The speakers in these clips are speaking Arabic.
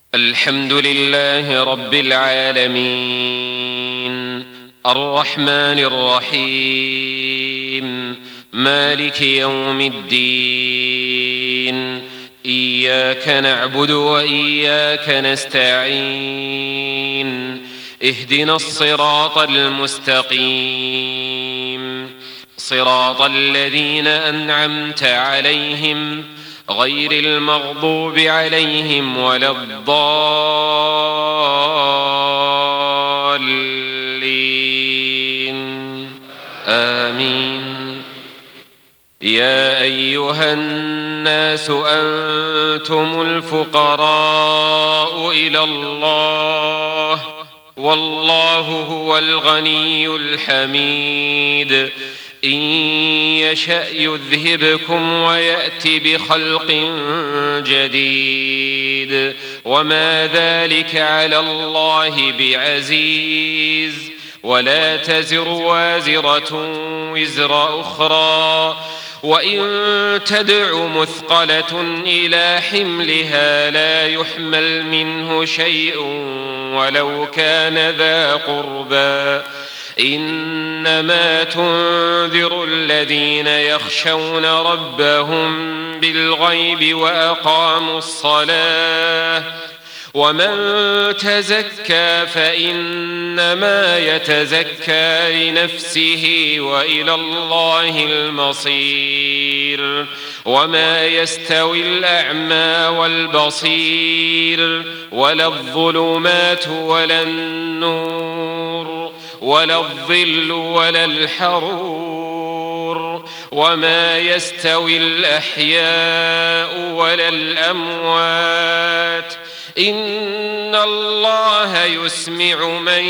الحمد لله رب العالمين، الرحمن الرحيم، مالك يوم الدين. إياك نعبد وإياك نستعين. اهدنا الصراط المستقيم، صراط الذين أنعمت عليهم غير المغضوب عليهم ولا الضالين. آمين. يا أيها الناس أنتم الفقراء إلى الله، والله هو الغني الحميد. إن يشأ يذهبكم ويأت بخلق جديد، وما ذلك على الله بعزيز. ولا تزر وازرة وزر أخرى، وإن تدع مثقلة إلى حملها لا يحمل منه شيء ولو كان ذا قربى. إنما تنذر الذين يخشون ربهم بالغيب وأقاموا الصلاة. ومن تزكى فإنما يتزكى لنفسه وإلى الله المصير. وما يستوي الأعمى والبصير، ولا الظلمات ولا النور، ولا الظل ولا الحرور. وما يستوي الأحياء ولا الأموات. إن الله يسمع من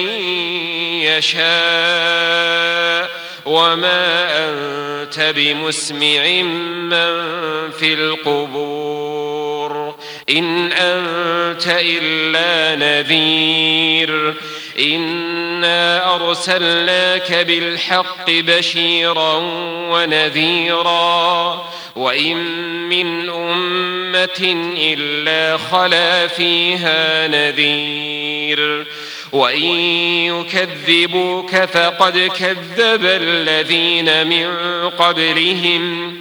يشاء، وما أنت بمسمع من في القبور. إن أنت إلا نذير. إنا أرسلناك بالحق بشيرا ونذيرا، وإن من أمة إلا خلا فيها نذير. وإن يكذبوك فقد كذب الذين من قبلهم،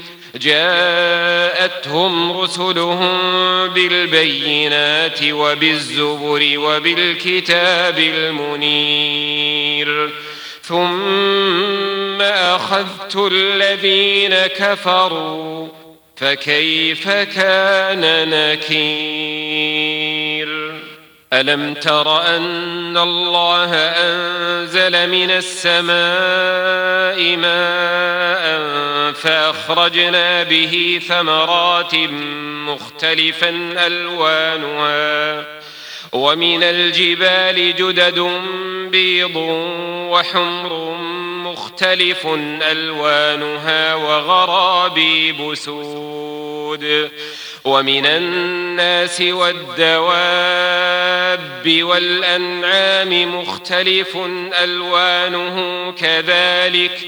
جاءتهم رسلهم بالبينات وبالزبر وبالكتاب المنير. ثم أخذت الذين كفروا فكيف كان نكير. ألم تر أن الله أنزل من السماء ماء فأخرجنا به ثمرات مختلفا ألوانها، ومن الجبال جدد بيض وحمر مختلف ألوانها وغرابيب سود. ومن الناس والدواب والأنعام مختلف ألوانه كذلك.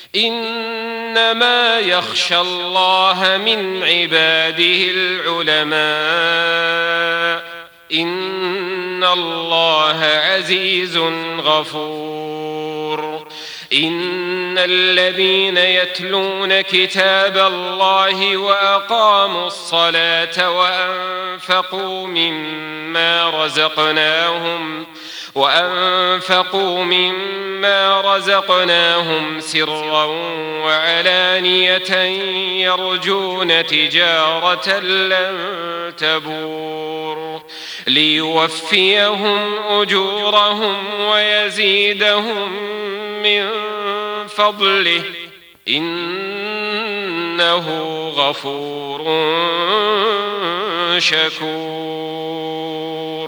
إنما يخشى الله من عباده العلماء. إن الله عزيز غفور. إن الذين يتلون كتاب الله وأقاموا الصلاة وأنفقوا مما رزقناهم سرا وعلانية يرجون تجارة لن تبور، ليوفيهم أجورهم ويزيدهم من فضله، إنه غفور شكور.